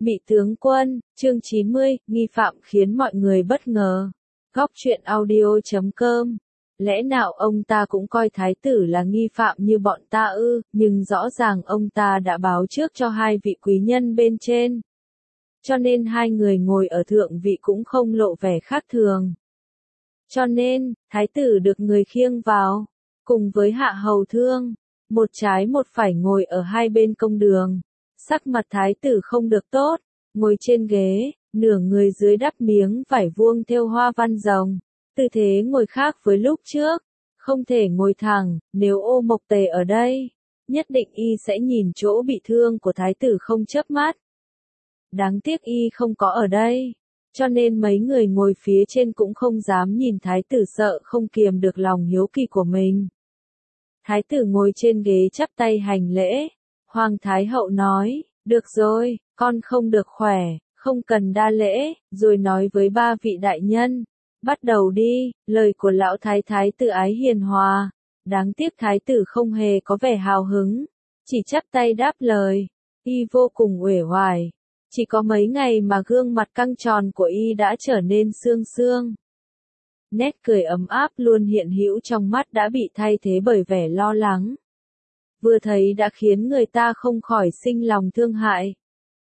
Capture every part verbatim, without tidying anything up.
Mị tướng quân, chương chín mươi, nghi phạm khiến mọi người bất ngờ. Góc truyện audio chấm com. Lẽ nào ông ta cũng coi thái tử là nghi phạm như bọn ta ư, nhưng rõ ràng ông ta đã báo trước cho hai vị quý nhân bên trên. Cho nên hai người ngồi ở thượng vị cũng không lộ vẻ khác thường. Cho nên, thái tử được người khiêng vào, cùng với hạ hầu thương, một trái một phải ngồi ở hai bên công đường. Sắc mặt thái tử không được tốt, ngồi trên ghế, nửa người dưới đắp miếng vải vuông thêu hoa văn rồng. Tư thế ngồi khác với lúc trước, không thể ngồi thẳng, nếu Ô Mộc Tề ở đây, nhất định y sẽ nhìn chỗ bị thương của thái tử không chớp mắt. Đáng tiếc y không có ở đây, cho nên mấy người ngồi phía trên cũng không dám nhìn thái tử, sợ không kiềm được lòng hiếu kỳ của mình. Thái tử ngồi trên ghế chắp tay hành lễ. Hoàng Thái Hậu nói, được rồi, con không được khỏe, không cần đa lễ, rồi nói với ba vị đại nhân, bắt đầu đi, lời của lão thái thái tử ái hiền hòa. Đáng tiếc thái tử không hề có vẻ hào hứng, chỉ chắp tay đáp lời, y vô cùng uể oải, chỉ có mấy ngày mà gương mặt căng tròn của y đã trở nên sương sương. Nét cười ấm áp luôn hiện hữu trong mắt đã bị thay thế bởi vẻ lo lắng. Vừa thấy đã khiến người ta không khỏi sinh lòng thương hại.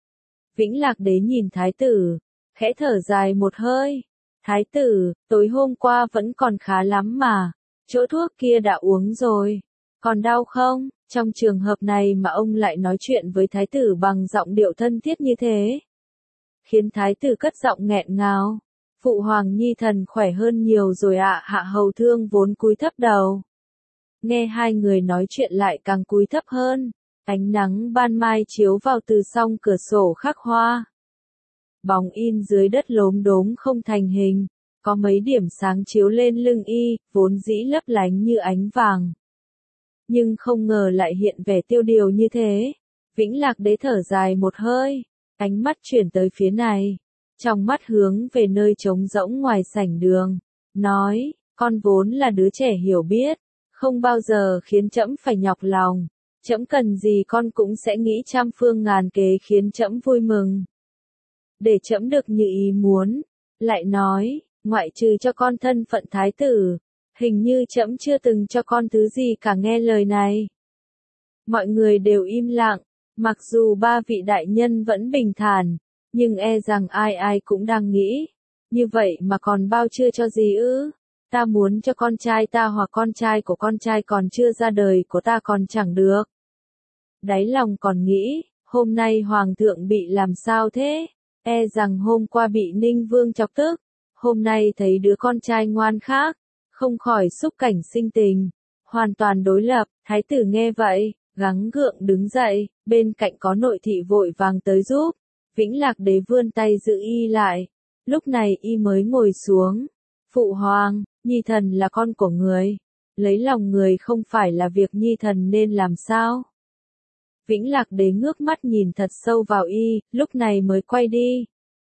Vĩnh Lạc Đế nhìn thái tử, khẽ thở dài một hơi. Thái tử, tối hôm qua vẫn còn khá lắm mà, chỗ thuốc kia đã uống rồi, còn đau không? Trong trường hợp này mà ông lại nói chuyện với thái tử bằng giọng điệu thân thiết như thế, khiến thái tử cất giọng nghẹn ngào. Phụ hoàng nhi thần khỏe hơn nhiều rồi ạ. Hạ hầu thương vốn cúi thấp đầu, nghe hai người nói chuyện lại càng cúi thấp hơn. Ánh nắng ban mai chiếu vào từ song cửa sổ khắc hoa. Bóng in dưới đất lốm đốm không thành hình, có mấy điểm sáng chiếu lên lưng y, vốn dĩ lấp lánh như ánh vàng. Nhưng không ngờ lại hiện vẻ tiêu điều như thế. Vĩnh Lạc Đế thở dài một hơi, ánh mắt chuyển tới phía này, trong mắt hướng về nơi trống rỗng ngoài sảnh đường, nói, con vốn là đứa trẻ hiểu biết, không bao giờ khiến trẫm phải nhọc lòng, trẫm cần gì con cũng sẽ nghĩ trăm phương ngàn kế khiến trẫm vui mừng. Để trẫm được như ý muốn, lại nói, ngoại trừ cho con thân phận thái tử, hình như trẫm chưa từng cho con thứ gì cả. Nghe lời này, mọi người đều im lặng, mặc dù ba vị đại nhân vẫn bình thản, nhưng e rằng ai ai cũng đang nghĩ, như vậy mà còn bao chưa cho gì ư? Ta muốn cho con trai ta hoặc con trai của con trai còn chưa ra đời của ta còn chẳng được. Đáy lòng còn nghĩ, hôm nay hoàng thượng bị làm sao thế? E rằng hôm qua bị Ninh Vương chọc tức, hôm nay thấy đứa con trai ngoan khác, không khỏi xúc cảnh sinh tình, hoàn toàn đối lập. Thái tử nghe vậy, gắng gượng đứng dậy, bên cạnh có nội thị vội vàng tới giúp. Vĩnh Lạc Đế vươn tay giữ y lại, lúc này y mới ngồi xuống. Phụ hoàng, nhi thần là con của người, lấy lòng người không phải là việc nhi thần nên làm sao? Vĩnh Lạc Đế ngước mắt nhìn thật sâu vào y, lúc này mới quay đi.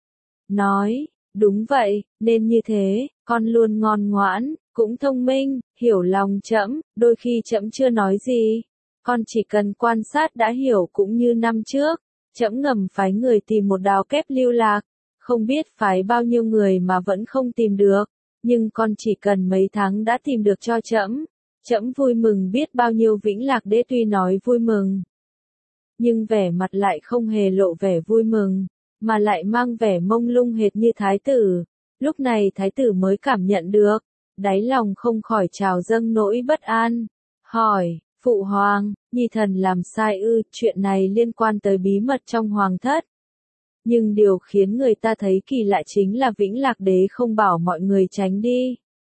Nói, đúng vậy, nên như thế, con luôn ngoan ngoãn, cũng thông minh, hiểu lòng trẫm, đôi khi trẫm chưa nói gì, con chỉ cần quan sát đã hiểu. Cũng như năm trước, trẫm ngầm phái người tìm một đào kép lưu lạc, không biết phái bao nhiêu người mà vẫn không tìm được, nhưng con chỉ cần mấy tháng đã tìm được cho trẫm, trẫm vui mừng biết bao nhiêu. Vĩnh Lạc Đế tuy nói vui mừng, nhưng vẻ mặt lại không hề lộ vẻ vui mừng, mà lại mang vẻ mông lung hệt như thái tử. Lúc này thái tử mới cảm nhận được, đáy lòng không khỏi trào dâng nỗi bất an, hỏi, phụ hoàng, nhi thần làm sai ư? Chuyện này liên quan tới bí mật trong hoàng thất. Nhưng điều khiến người ta thấy kỳ lạ chính là Vĩnh Lạc Đế không bảo mọi người tránh đi.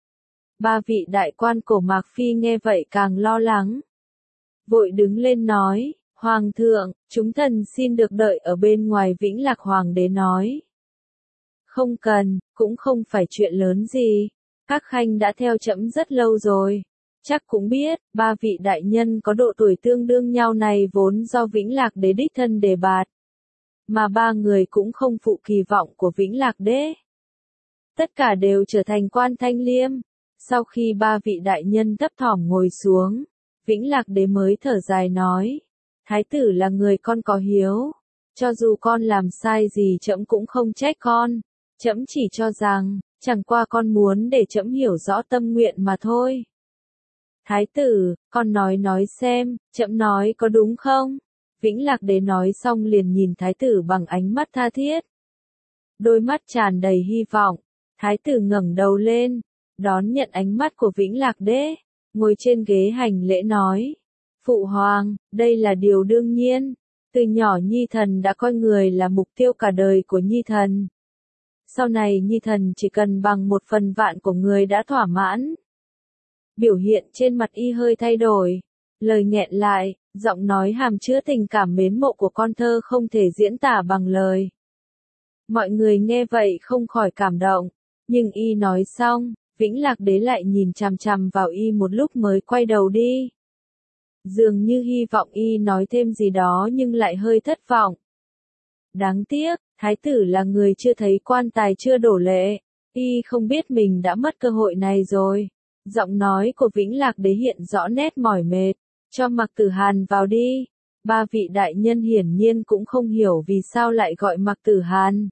Ba vị đại quan của Mạc Phi nghe vậy càng lo lắng, vội đứng lên nói, Hoàng thượng, chúng thần xin được đợi ở bên ngoài. Vĩnh Lạc Hoàng đế nói, không cần, cũng không phải chuyện lớn gì, các khanh đã theo trẫm rất lâu rồi, chắc cũng biết, ba vị đại nhân có độ tuổi tương đương nhau này vốn do Vĩnh Lạc Đế đích thân đề bạt, mà ba người cũng không phụ kỳ vọng của Vĩnh Lạc Đế. Tất cả đều trở thành quan thanh liêm. Sau khi ba vị đại nhân thấp thỏm ngồi xuống, Vĩnh Lạc Đế mới thở dài nói, thái tử là người con có hiếu, Cho dù con làm sai gì trẫm cũng không trách con. Trẫm chỉ cho rằng, chẳng qua con muốn để trẫm hiểu rõ tâm nguyện mà thôi. Thái tử, con nói nói xem, trẫm nói có đúng không? Vĩnh Lạc Đế nói xong liền nhìn thái tử bằng ánh mắt tha thiết. Đôi mắt tràn đầy hy vọng, thái tử ngẩng đầu lên, đón nhận ánh mắt của Vĩnh Lạc Đế, ngồi trên ghế hành lễ nói. Phụ hoàng, đây là điều đương nhiên, từ nhỏ Nhi thần đã coi người là mục tiêu cả đời của Nhi thần. Sau này Nhi thần chỉ cần bằng một phần vạn của người đã thỏa mãn. Biểu hiện trên mặt y hơi thay đổi, lời nghẹn lại, giọng nói hàm chứa tình cảm mến mộ của con thơ không thể diễn tả bằng lời. Mọi người nghe vậy không khỏi cảm động, nhưng y nói xong, Vĩnh Lạc Đế lại nhìn chằm chằm vào y một lúc mới quay đầu đi. Dường như hy vọng y nói thêm gì đó nhưng lại hơi thất vọng. Đáng tiếc, thái tử là người chưa thấy quan tài chưa đổ lệ, y không biết mình đã mất cơ hội này rồi. Giọng nói của Vĩnh Lạc Đế hiện rõ nét mỏi mệt, cho Mạc Tử Hàn vào đi. Ba vị đại nhân hiển nhiên cũng không hiểu vì sao lại gọi Mạc Tử Hàn.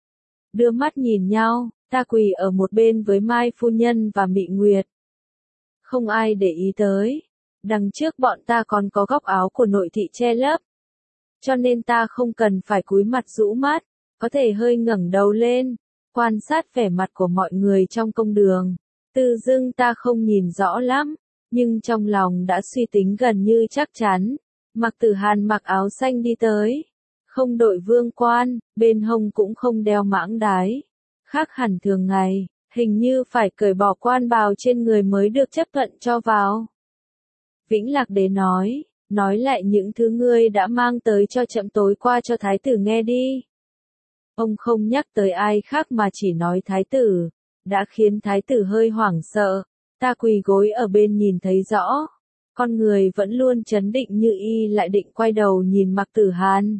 Đưa mắt nhìn nhau, ta quỳ ở một bên với Mai phu nhân và Mị Nguyệt. Không ai để ý tới. Đằng trước bọn ta còn có góc áo của nội thị che lấp. Cho nên ta không cần phải cúi mặt rũ mắt, có thể hơi ngẩng đầu lên, quan sát vẻ mặt của mọi người trong công đường. Tự dưng ta không nhìn rõ lắm, nhưng trong lòng đã suy tính gần như chắc chắn. Mạc Tử Hàn mặc áo xanh đi tới, không đội vương quan, bên hông cũng không đeo mãng đái. Khác hẳn thường ngày, hình như phải cởi bỏ quan bào trên người mới được chấp thuận cho vào. Vĩnh Lạc Đế nói, nói lại những thứ ngươi đã mang tới cho trẫm tối qua cho thái tử nghe đi. Ông không nhắc tới ai khác mà chỉ nói thái tử, đã khiến thái tử hơi hoảng sợ. Ta quỳ gối ở bên nhìn thấy rõ, con người vẫn luôn trấn định như y lại định quay đầu nhìn Mạc Tử Hàn.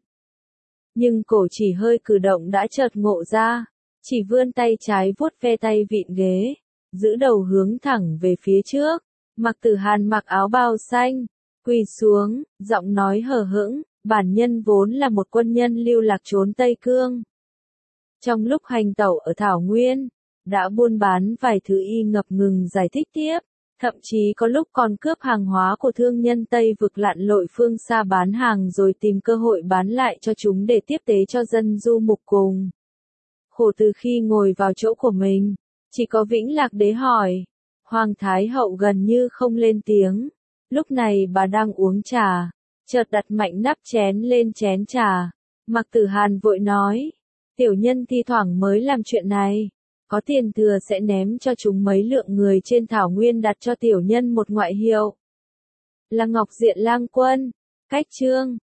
Nhưng cổ chỉ hơi cử động đã chợt ngộ ra, chỉ vươn tay trái vuốt ve tay vịn ghế, giữ đầu hướng thẳng về phía trước. Mạc Tử Hàn mặc áo bào xanh, quỳ xuống, giọng nói hờ hững, bản nhân vốn là một quân nhân lưu lạc trốn Tây Cương. Trong lúc hành tẩu ở Thảo Nguyên, đã buôn bán vài thứ y ngập ngừng giải thích tiếp, thậm chí có lúc còn cướp hàng hóa của thương nhân Tây vực lặn lội phương xa bán hàng rồi tìm cơ hội bán lại cho chúng để tiếp tế cho dân du mục cùng. Khổ từ khi ngồi vào chỗ của mình, chỉ có Vĩnh Lạc Đế hỏi. Hoàng Thái Hậu gần như không lên tiếng, lúc này bà đang uống trà, chợt đặt mạnh nắp chén lên chén trà. Mạc Tử Hàn vội nói, tiểu nhân thi thoảng mới làm chuyện này, có tiền thừa sẽ ném cho chúng mấy lượng người trên Thảo Nguyên đặt cho tiểu nhân một ngoại hiệu. Là Ngọc Diện Lang Quân, cách chương.